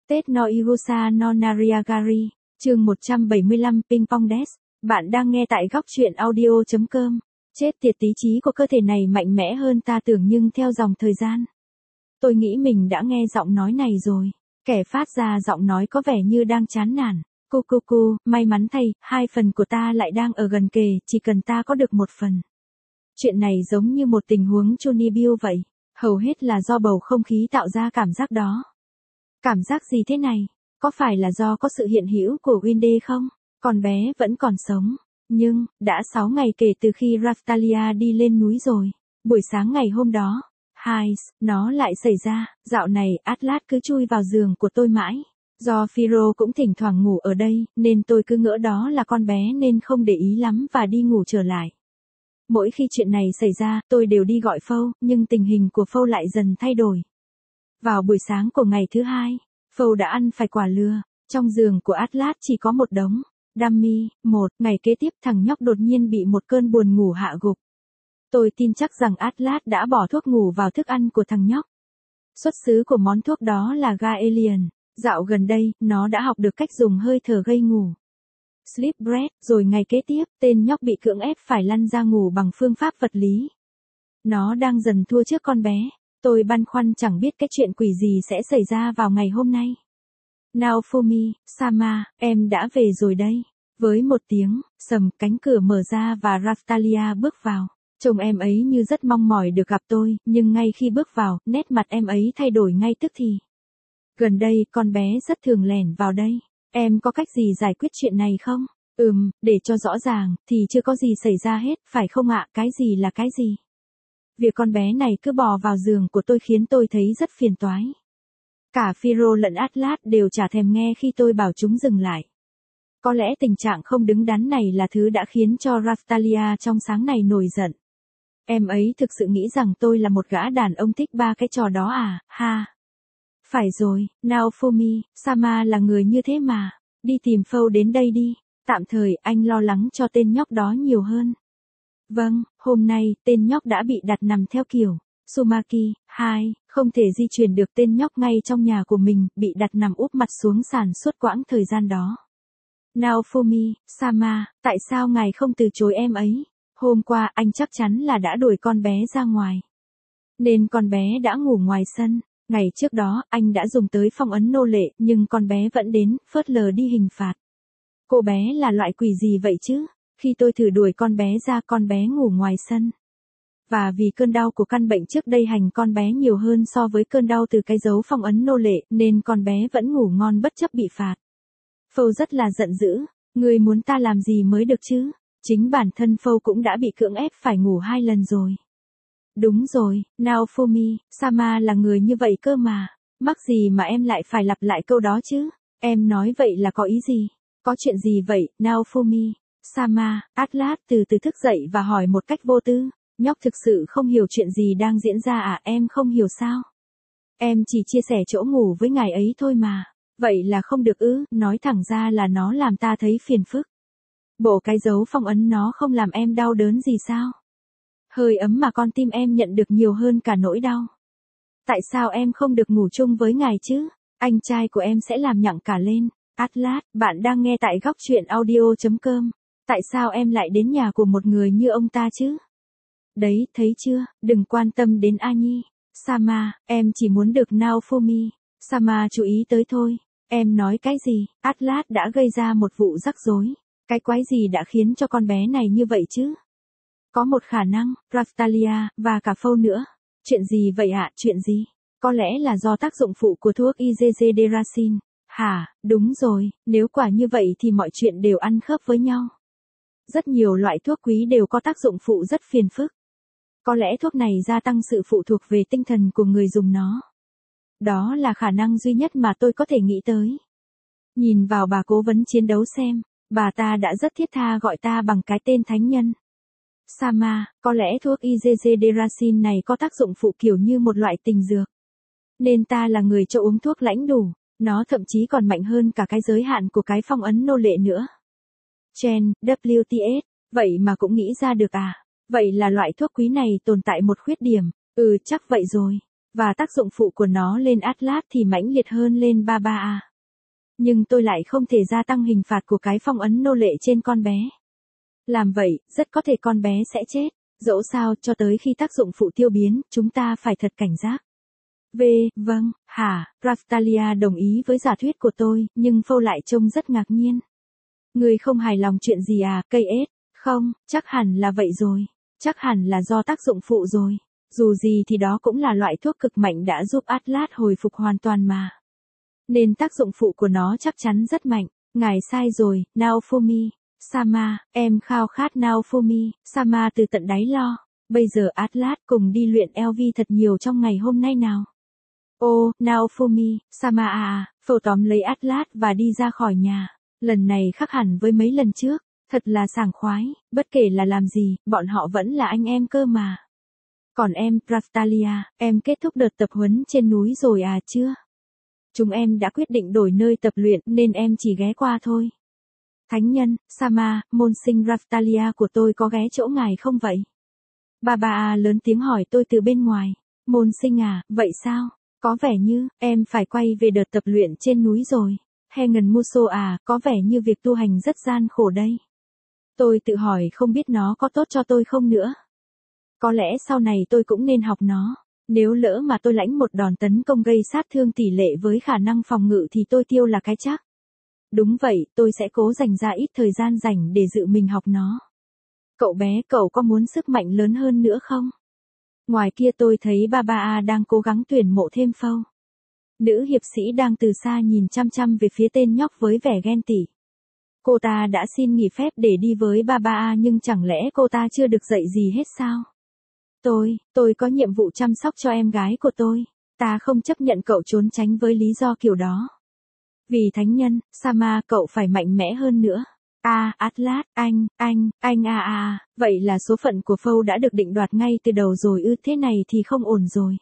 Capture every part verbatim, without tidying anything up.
Tết no Irusa no Nariagari, chương một trăm bảy mươi lăm Ping Pong Des. Bạn đang nghe tại góc truyện audio.com. Chết tiệt, lý trí của cơ thể này mạnh mẽ hơn ta tưởng nhưng theo dòng thời gian. Tôi nghĩ mình đã nghe giọng nói này rồi. Kẻ phát ra giọng nói có vẻ như đang chán nản. Cu cu cu, may mắn thay, hai phần của ta lại đang ở gần kề, chỉ cần ta có được một phần. Chuyện này giống như một tình huống Johnny Bill vậy. Hầu hết là do bầu không khí tạo ra cảm giác đó. Cảm giác gì thế này? Có phải là do có sự hiện hữu của Wendy không? Con bé vẫn còn sống. Nhưng, đã sáu ngày kể từ khi Raftalia đi lên núi rồi. Buổi sáng ngày hôm đó, hai, nó lại xảy ra. Dạo này Atlas cứ chui vào giường của tôi mãi. Do Phiro cũng thỉnh thoảng ngủ ở đây, nên tôi cứ ngỡ đó là con bé nên không để ý lắm và đi ngủ trở lại. Mỗi khi chuyện này xảy ra, tôi đều đi gọi Phâu, nhưng tình hình của Phâu lại dần thay đổi. Vào buổi sáng của ngày thứ hai, Phâu đã ăn phải quả lừa. Trong giường của Atlas chỉ có một đống. Dummy, một, ngày kế tiếp thằng nhóc đột nhiên bị một cơn buồn ngủ hạ gục. Tôi tin chắc rằng Atlas đã bỏ thuốc ngủ vào thức ăn của thằng nhóc. Xuất xứ của món thuốc đó là Gaelian. Dạo gần đây, nó đã học được cách dùng hơi thở gây ngủ. Sleep breath, rồi ngày kế tiếp, tên nhóc bị cưỡng ép phải lăn ra ngủ bằng phương pháp vật lý. Nó đang dần thua trước con bé. Tôi băn khoăn chẳng biết cái chuyện quỷ gì sẽ xảy ra vào ngày hôm nay. Naofumi, Sama, em đã về rồi đây. Với một tiếng, sầm, cánh cửa mở ra và Raftalia bước vào. Trông em ấy như rất mong mỏi được gặp tôi, nhưng ngay khi bước vào, nét mặt em ấy thay đổi ngay tức thì. Gần đây, con bé rất thường lẻn vào đây. Em có cách gì giải quyết chuyện này không? Ừm, để cho rõ ràng, thì chưa có gì xảy ra hết, phải không ạ? Cái gì là cái gì? Việc con bé này cứ bò vào giường của tôi khiến tôi thấy rất phiền toái. Cả Phiro lẫn Atlas đều chả thèm nghe khi tôi bảo chúng dừng lại. Có lẽ tình trạng không đứng đắn này là thứ đã khiến cho Raftalia trong sáng này nổi giận. Em ấy thực sự nghĩ rằng tôi là một gã đàn ông thích ba cái trò đó à, ha. Phải rồi, Naofumi, Sama là người như thế mà. Đi tìm Phâu đến đây đi. Tạm thời, anh lo lắng cho tên nhóc đó nhiều hơn. Vâng, hôm nay, tên nhóc đã bị đặt nằm theo kiểu Sumaki, hai, không thể di chuyển được tên nhóc ngay trong nhà của mình, bị đặt nằm úp mặt xuống sàn suốt quãng thời gian đó. Naofumi, Sama, tại sao ngài không từ chối em ấy? Hôm qua anh chắc chắn là đã đuổi con bé ra ngoài. Nên con bé đã ngủ ngoài sân. Ngày trước đó, anh đã dùng tới phong ấn nô lệ, nhưng con bé vẫn đến, phớt lờ đi hình phạt. Cô bé là loại quỷ gì vậy chứ? Khi tôi thử đuổi con bé ra, con bé ngủ ngoài sân. Và vì cơn đau của căn bệnh trước đây hành con bé nhiều hơn so với cơn đau từ cái dấu phong ấn nô lệ, nên con bé vẫn ngủ ngon bất chấp bị phạt. Phâu rất là giận dữ. Ngươi muốn ta làm gì mới được chứ? Chính bản thân Phâu cũng đã bị cưỡng ép phải ngủ hai lần rồi. Đúng rồi, Naofumi, Sama là người như vậy cơ mà. Mắc gì mà em lại phải lặp lại câu đó chứ? Em nói vậy là có ý gì? Có chuyện gì vậy, Naofumi? Sama, Atlas từ từ thức dậy và hỏi một cách vô tư. Nhóc thực sự không hiểu chuyện gì đang diễn ra à? Em không hiểu sao? Em chỉ chia sẻ chỗ ngủ với ngài ấy thôi mà. Vậy là không được ư? Nói thẳng ra là nó làm ta thấy phiền phức. Bộ cái dấu phong ấn nó không làm em đau đớn gì sao? Hơi ấm mà con tim em nhận được nhiều hơn cả nỗi đau. Tại sao em không được ngủ chung với ngài chứ? Anh trai của em sẽ làm nhặng cả lên. Atlas, bạn đang nghe tại góc truyện audio.com. Tại sao em lại đến nhà của một người như ông ta chứ? Đấy, thấy chưa, đừng quan tâm đến A Nhi. Sama, em chỉ muốn được Naofumi. Sama chú ý tới thôi. Em nói cái gì? Atlas đã gây ra một vụ rắc rối. Cái quái gì đã khiến cho con bé này như vậy chứ? Có một khả năng, Raftalia, và cả Phâu nữa. Chuyện gì vậy ạ, chuyện gì? Có lẽ là do tác dụng phụ của thuốc Izezederasin. Hả, đúng rồi, nếu quả như vậy thì mọi chuyện đều ăn khớp với nhau. Rất nhiều loại thuốc quý đều có tác dụng phụ rất phiền phức. Có lẽ thuốc này gia tăng sự phụ thuộc về tinh thần của người dùng nó. Đó là khả năng duy nhất mà tôi có thể nghĩ tới. Nhìn vào bà cố vấn chiến đấu xem, bà ta đã rất thiết tha gọi ta bằng cái tên thánh nhân. Sama, có lẽ thuốc Izezederasin này có tác dụng phụ kiểu như một loại tình dược. Nên ta là người cho uống thuốc lãnh đủ, nó thậm chí còn mạnh hơn cả cái giới hạn của cái phong ấn nô lệ nữa. Chen, W T S, vậy mà cũng nghĩ ra được à? Vậy là loại thuốc quý này tồn tại một khuyết điểm. Ừ, chắc vậy rồi. Và tác dụng phụ của nó lên Atlas thì mãnh liệt hơn lên Barbara. Nhưng tôi lại không thể gia tăng hình phạt của cái phong ấn nô lệ trên con bé. Làm vậy, rất có thể con bé sẽ chết. Dẫu sao, cho tới khi tác dụng phụ tiêu biến, chúng ta phải thật cảnh giác. V, vâng, hả, Raftalia đồng ý với giả thuyết của tôi, nhưng Phâu lại trông rất ngạc nhiên. Người không hài lòng chuyện gì à, cây ết? Không, chắc hẳn là vậy rồi. Chắc hẳn là do tác dụng phụ rồi. Dù gì thì đó cũng là loại thuốc cực mạnh đã giúp Atlas hồi phục hoàn toàn mà. Nên tác dụng phụ của nó chắc chắn rất mạnh. Ngài sai rồi, Naofumi. Sama, em khao khát Naofumi, Sama từ tận đáy lo. Bây giờ Atlas cùng đi luyện lờ vê thật nhiều trong ngày hôm nay nào. Ô, Naofumi, Sama à, Phâu tóm lấy Atlas và đi ra khỏi nhà. Lần này khác hẳn với mấy lần trước. Thật là sảng khoái, bất kể là làm gì, bọn họ vẫn là anh em cơ mà. Còn em, Raftalia, em kết thúc đợt tập huấn trên núi rồi à chưa? Chúng em đã quyết định đổi nơi tập luyện nên em chỉ ghé qua thôi. Thánh nhân, Sama, môn sinh Raftalia của tôi có ghé chỗ ngài không vậy? Barbara lớn tiếng hỏi tôi từ bên ngoài. Môn sinh à, vậy sao? Có vẻ như, em phải quay về đợt tập luyện trên núi rồi. Hengen Muso à, có vẻ như việc tu hành rất gian khổ đây. Tôi tự hỏi không biết nó có tốt cho tôi không nữa. Có lẽ sau này tôi cũng nên học nó. Nếu lỡ mà tôi lãnh một đòn tấn công gây sát thương tỷ lệ với khả năng phòng ngự thì tôi tiêu là cái chắc. Đúng vậy, tôi sẽ cố dành ra ít thời gian rảnh để tự mình học nó. Cậu bé, cậu có muốn sức mạnh lớn hơn nữa không? Ngoài kia tôi thấy Barbara đang cố gắng tuyển mộ thêm Phâu. Nữ hiệp sĩ đang từ xa nhìn chăm chăm về phía tên nhóc với vẻ ghen tị. Cô ta đã xin nghỉ phép để đi với Barbara nhưng chẳng lẽ cô ta chưa được dạy gì hết sao? Tôi, tôi có nhiệm vụ chăm sóc cho em gái của tôi. Ta không chấp nhận cậu trốn tránh với lý do kiểu đó. Vì thánh nhân, Sama, cậu phải mạnh mẽ hơn nữa. À, Atlas, anh, anh, anh à à, vậy là số phận của Phâu đã được định đoạt ngay từ đầu rồi ư, thế này thì không ổn rồi.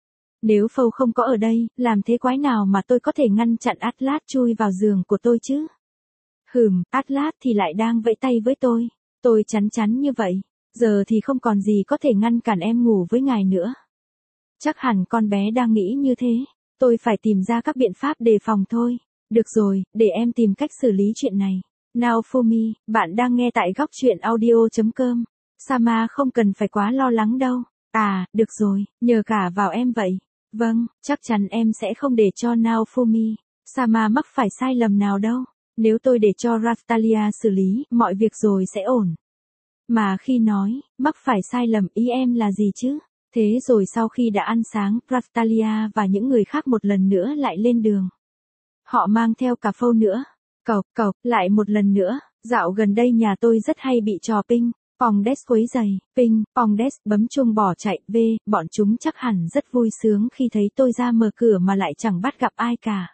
Nếu Phâu không có ở đây, làm thế quái nào mà tôi có thể ngăn chặn Atlas chui vào giường của tôi chứ? Hừm, Atlas thì lại đang vẫy tay với tôi. Tôi chắn chắn như vậy. Giờ thì không còn gì có thể ngăn cản em ngủ với ngài nữa. Chắc hẳn con bé đang nghĩ như thế. Tôi phải tìm ra các biện pháp đề phòng thôi. Được rồi, để em tìm cách xử lý chuyện này. Naofumi, bạn đang nghe tại góc truyện audio chấm com. Sama không cần phải quá lo lắng đâu. À, được rồi, nhờ cả vào em vậy. Vâng, chắc chắn em sẽ không để cho Naofumi, Sama mắc phải sai lầm nào đâu. Nếu tôi để cho Raftalia xử lý, mọi việc rồi sẽ ổn. Mà khi nói, mắc phải sai lầm ý em là gì chứ? Thế rồi sau khi đã ăn sáng, Raftalia và những người khác một lần nữa lại lên đường. Họ mang theo cả Phâu nữa. Cộc, cộc, lại một lần nữa, dạo gần đây nhà tôi rất hay bị trò ping, pong đét quấy giày, ping, pong đét bấm chuông bỏ chạy, v, bọn chúng chắc hẳn rất vui sướng khi thấy tôi ra mở cửa mà lại chẳng bắt gặp ai cả.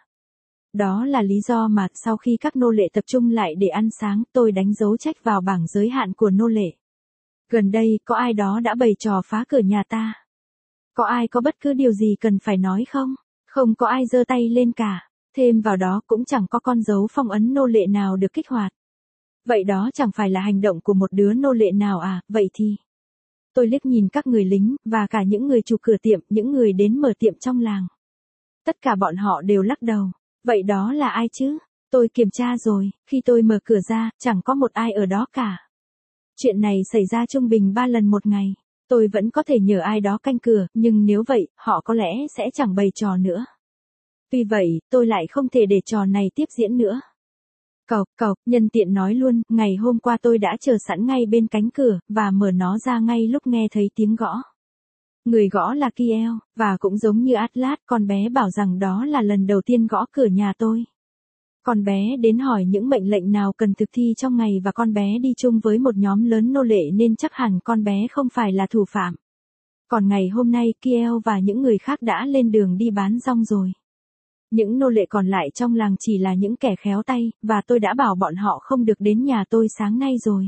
Đó là lý do mà sau khi các nô lệ tập trung lại để ăn sáng, tôi đánh dấu trách vào bảng giới hạn của nô lệ. Gần đây, có ai đó đã bày trò phá cửa nhà ta? Có ai có bất cứ điều gì cần phải nói không? Không có ai giơ tay lên cả. Thêm vào đó cũng chẳng có con dấu phong ấn nô lệ nào được kích hoạt. Vậy đó chẳng phải là hành động của một đứa nô lệ nào à, vậy thì... Tôi liếc nhìn các người lính, và cả những người chủ cửa tiệm, những người đến mở tiệm trong làng. Tất cả bọn họ đều lắc đầu. Vậy đó là ai chứ? Tôi kiểm tra rồi, khi tôi mở cửa ra, chẳng có một ai ở đó cả. Chuyện này xảy ra trung bình ba lần một ngày. Tôi vẫn có thể nhờ ai đó canh cửa, nhưng nếu vậy, họ có lẽ sẽ chẳng bày trò nữa. Tuy vậy, tôi lại không thể để trò này tiếp diễn nữa. Cộc, cộc, nhân tiện nói luôn, ngày hôm qua tôi đã chờ sẵn ngay bên cánh cửa, và mở nó ra ngay lúc nghe thấy tiếng gõ. Người gõ là Kiel, và cũng giống như Atlas, con bé bảo rằng đó là lần đầu tiên gõ cửa nhà tôi. Con bé đến hỏi những mệnh lệnh nào cần thực thi trong ngày và con bé đi chung với một nhóm lớn nô lệ nên chắc hẳn con bé không phải là thủ phạm. Còn ngày hôm nay Kiel và những người khác đã lên đường đi bán rong rồi. Những nô lệ còn lại trong làng chỉ là những kẻ khéo tay, và tôi đã bảo bọn họ không được đến nhà tôi sáng nay rồi.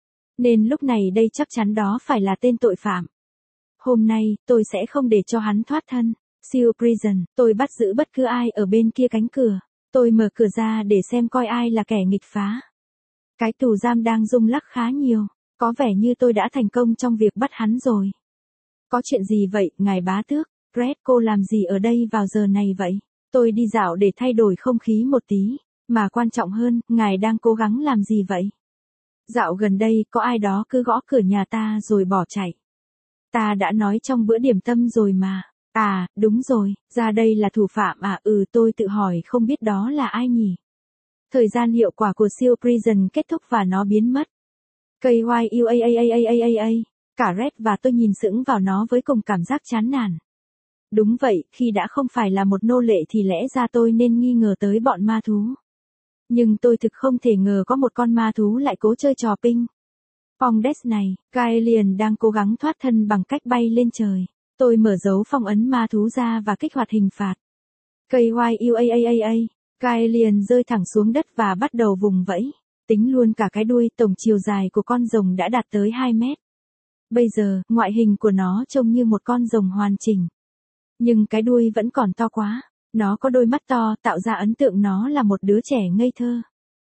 Nên lúc này đây chắc chắn đó phải là tên tội phạm. Hôm nay, tôi sẽ không để cho hắn thoát thân. Seal Prison, tôi bắt giữ bất cứ ai ở bên kia cánh cửa. Tôi mở cửa ra để xem coi ai là kẻ nghịch phá. Cái tù giam đang rung lắc khá nhiều. Có vẻ như tôi đã thành công trong việc bắt hắn rồi. Có chuyện gì vậy, ngài bá tước? Red, cô làm gì ở đây vào giờ này vậy? Tôi đi dạo để thay đổi không khí một tí. Mà quan trọng hơn, ngài đang cố gắng làm gì vậy? Dạo gần đây, có ai đó cứ gõ cửa nhà ta rồi bỏ chạy. Ta đã nói trong bữa điểm tâm rồi mà. À, đúng rồi, ra đây là thủ phạm à? Ừ, tôi tự hỏi không biết đó là ai nhỉ? Thời gian hiệu quả của siêu prison kết thúc và nó biến mất. ca i u a a a a a a a. Cả Red và tôi nhìn sững vào nó với cùng cảm giác chán nản. Đúng vậy, khi đã không phải là một nô lệ thì lẽ ra tôi nên nghi ngờ tới bọn ma thú. Nhưng tôi thực không thể ngờ có một con ma thú lại cố chơi trò ping pong desk này. Kaelian đang cố gắng thoát thân bằng cách bay lên trời. Tôi mở dấu phong ấn ma thú ra và kích hoạt hình phạt. ca i u a a a a a. Kaelian rơi thẳng xuống đất và bắt đầu vùng vẫy. Tính luôn cả cái đuôi, tổng chiều dài của con rồng đã đạt tới hai mét. Bây giờ, ngoại hình của nó trông như một con rồng hoàn chỉnh. Nhưng cái đuôi vẫn còn to quá. Nó có đôi mắt to, tạo ra ấn tượng nó là một đứa trẻ ngây thơ.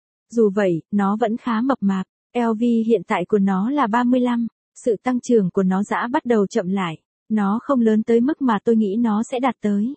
Dù vậy, nó vẫn khá mập mạp. lờ vê hiện tại của nó là ba mươi lăm. Sự tăng trưởng của nó đã bắt đầu chậm lại. Nó không lớn tới mức mà tôi nghĩ nó sẽ đạt tới.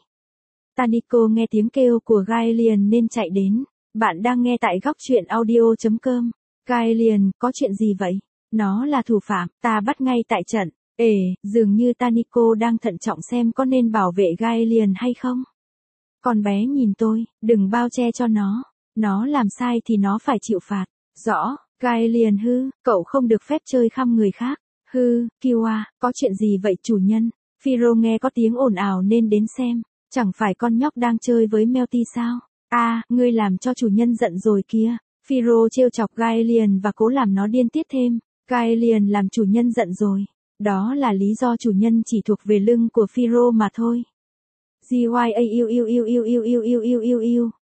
Taniko nghe tiếng kêu của Gaelian nên chạy đến. Bạn đang nghe tại góc truyện audio chấm com. Gaelian, có chuyện gì vậy? Nó là thủ phạm, ta bắt ngay tại trận. Ê, dường như Taniko đang thận trọng xem có nên bảo vệ Gaelian hay không. Con bé nhìn tôi, đừng bao che cho nó. Nó làm sai thì nó phải chịu phạt. Rõ, Gaelian hư, cậu không được phép chơi khăm người khác. Hư, Kiwa, có chuyện gì vậy chủ nhân? Phiro nghe có tiếng ồn ào nên đến xem. Chẳng phải con nhóc đang chơi với Melty sao? À, ngươi làm cho chủ nhân giận rồi kia. Phiro trêu chọc Gaelian và cố làm nó điên tiết thêm. Gaelian làm chủ nhân giận rồi. Đó là lý do chủ nhân chỉ thuộc về lưng của Phiro mà thôi. Giu.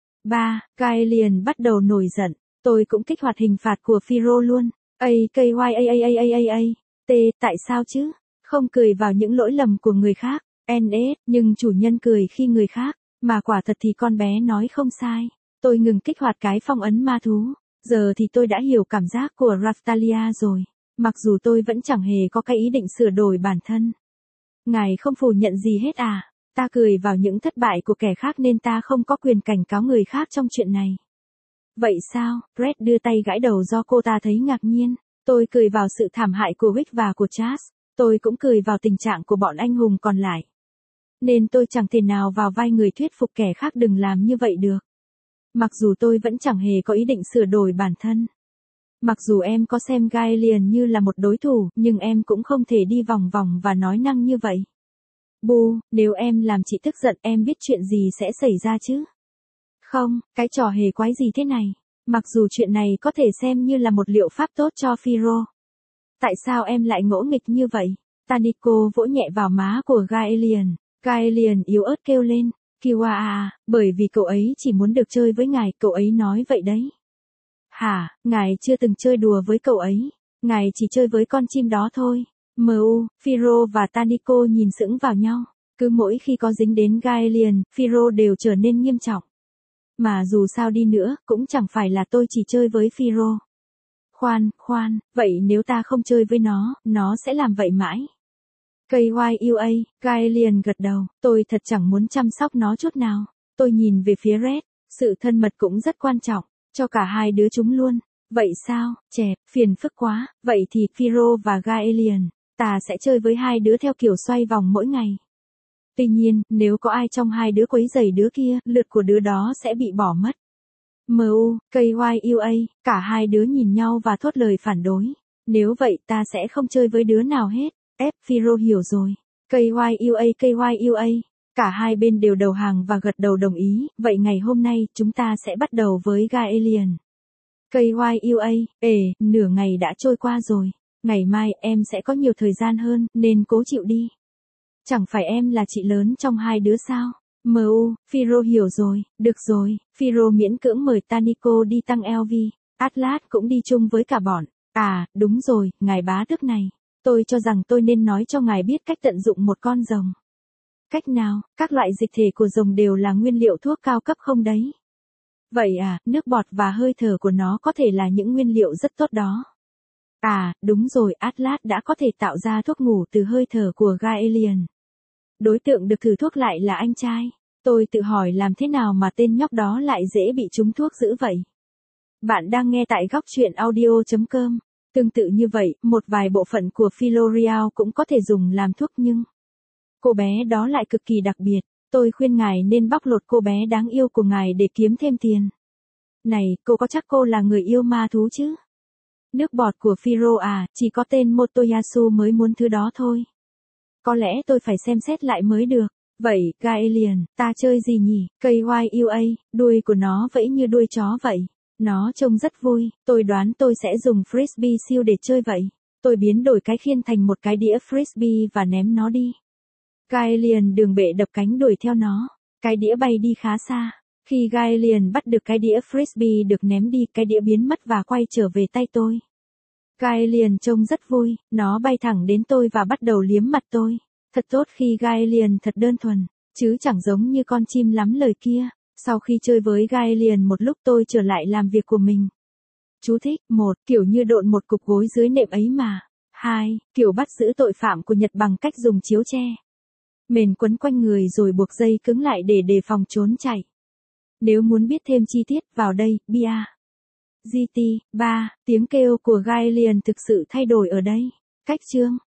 ba. Gaelian bắt đầu nổi giận. Tôi cũng kích hoạt hình phạt của Phiro luôn. A K Y A A A A A A. T, tại sao chứ? Không cười vào những lỗi lầm của người khác. N S, nhưng chủ nhân cười khi người khác. Mà quả thật thì con bé nói không sai. Tôi ngừng kích hoạt cái phong ấn ma thú. Giờ thì tôi đã hiểu cảm giác của Raftalia rồi. Mặc dù tôi vẫn chẳng hề có cái ý định sửa đổi bản thân. Ngài không phủ nhận gì hết à? Ta cười vào những thất bại của kẻ khác nên ta không có quyền cảnh cáo người khác trong chuyện này. Vậy sao? Red đưa tay gãi đầu do cô ta thấy ngạc nhiên. Tôi cười vào sự thảm hại của Wick và của Chas. Tôi cũng cười vào tình trạng của bọn anh hùng còn lại. Nên tôi chẳng thể nào vào vai người thuyết phục kẻ khác đừng làm như vậy được. Mặc dù tôi vẫn chẳng hề có ý định sửa đổi bản thân. Mặc dù em có xem Gaelian như là một đối thủ, nhưng em cũng không thể đi vòng vòng và nói năng như vậy. Bu, nếu em làm chị tức giận em biết chuyện gì sẽ xảy ra chứ? Không, cái trò hề quái gì thế này? Mặc dù chuyện này có thể xem như là một liệu pháp tốt cho Phiro. Tại sao em lại ngỗ nghịch như vậy? Taniko vỗ nhẹ vào má của Gaelian. Gaelian yếu ớt kêu lên. Kiwa à, bởi vì cậu ấy chỉ muốn được chơi với ngài, cậu ấy nói vậy đấy. Hả, ngài chưa từng chơi đùa với cậu ấy. Ngài chỉ chơi với con chim đó thôi. Mu, Phiro và Taniko nhìn sững vào nhau. Cứ mỗi khi có dính đến Gaelian, Phiro đều trở nên nghiêm trọng. Mà dù sao đi nữa, cũng chẳng phải là tôi chỉ chơi với Phiro. Khoan, khoan, vậy nếu ta không chơi với nó, nó sẽ làm vậy mãi. K Y U A, Gaelian gật đầu, tôi thật chẳng muốn chăm sóc nó chút nào. Tôi nhìn về phía Red, sự thân mật cũng rất quan trọng, cho cả hai đứa chúng luôn. Vậy sao, chẹp, phiền phức quá, vậy thì Phiro và Gaelian, ta sẽ chơi với hai đứa theo kiểu xoay vòng mỗi ngày. Tuy nhiên, nếu có ai trong hai đứa quấy rầy đứa kia, lượt của đứa đó sẽ bị bỏ mất. Mu, K Y U A, cả hai đứa nhìn nhau và thốt lời phản đối. Nếu vậy ta sẽ không chơi với đứa nào hết. F, Phiro hiểu rồi. K Y U A, K Y U A. Cả hai bên đều đầu hàng và gật đầu đồng ý. Vậy ngày hôm nay, chúng ta sẽ bắt đầu với Gaelian. K Y U A, ê, nửa ngày đã trôi qua rồi. Ngày mai em sẽ có nhiều thời gian hơn, nên cố chịu đi. Chẳng phải em là chị lớn trong hai đứa sao? Mu, Phiro hiểu rồi, được rồi. Phiro miễn cưỡng mời Taniko đi tăng lờ vê. Atlas cũng đi chung với cả bọn. À, đúng rồi, ngài bá tước này. Tôi cho rằng tôi nên nói cho ngài biết cách tận dụng một con rồng. Cách nào? Các loại dịch thể của rồng đều là nguyên liệu thuốc cao cấp không đấy? Vậy à, nước bọt và hơi thở của nó có thể là những nguyên liệu rất tốt đó. À, đúng rồi, Atlas đã có thể tạo ra thuốc ngủ từ hơi thở của Gaelian. Đối tượng được thử thuốc lại là anh trai. Tôi tự hỏi làm thế nào mà tên nhóc đó lại dễ bị trúng thuốc dữ vậy. Bạn đang nghe tại góc chuyện audio chấm com. Tương tự như vậy, một vài bộ phận của Filorial cũng có thể dùng làm thuốc nhưng cô bé đó lại cực kỳ đặc biệt. Tôi khuyên ngài nên bóc lột cô bé đáng yêu của ngài để kiếm thêm tiền. Này, cô có chắc cô là người yêu ma thú chứ? Nước bọt của Firo à, chỉ có tên Motoyasu mới muốn thứ đó thôi. Có lẽ tôi phải xem xét lại mới được. Vậy, Gaelian, ta chơi gì nhỉ? Cây i u a, đuôi của nó vẫy như đuôi chó vậy. Nó trông rất vui, tôi đoán tôi sẽ dùng Frisbee siêu để chơi vậy. Tôi biến đổi cái khiên thành một cái đĩa Frisbee và ném nó đi. Gaelian đường bệ đập cánh đuổi theo nó. Cái đĩa bay đi khá xa. Khi Gaelian bắt được cái đĩa Frisbee được ném đi, cái đĩa biến mất và quay trở về tay tôi. Gaelian trông rất vui, nó bay thẳng đến tôi và bắt đầu liếm mặt tôi. Thật tốt khi Gaelian thật đơn thuần, chứ chẳng giống như con chim lắm lời kia. Sau khi chơi với Gaelian một lúc tôi trở lại làm việc của mình. Chú thích: một Kiểu như độn một cục gối dưới nệm ấy mà. hai Kiểu bắt giữ tội phạm của Nhật bằng cách dùng chiếu tre mền quấn quanh người rồi buộc dây cứng lại để đề phòng trốn chạy. Nếu muốn biết thêm chi tiết, vào đây, bia. giê tê ba Tiếng kêu của Gaelian thực sự thay đổi ở đây. Cách chương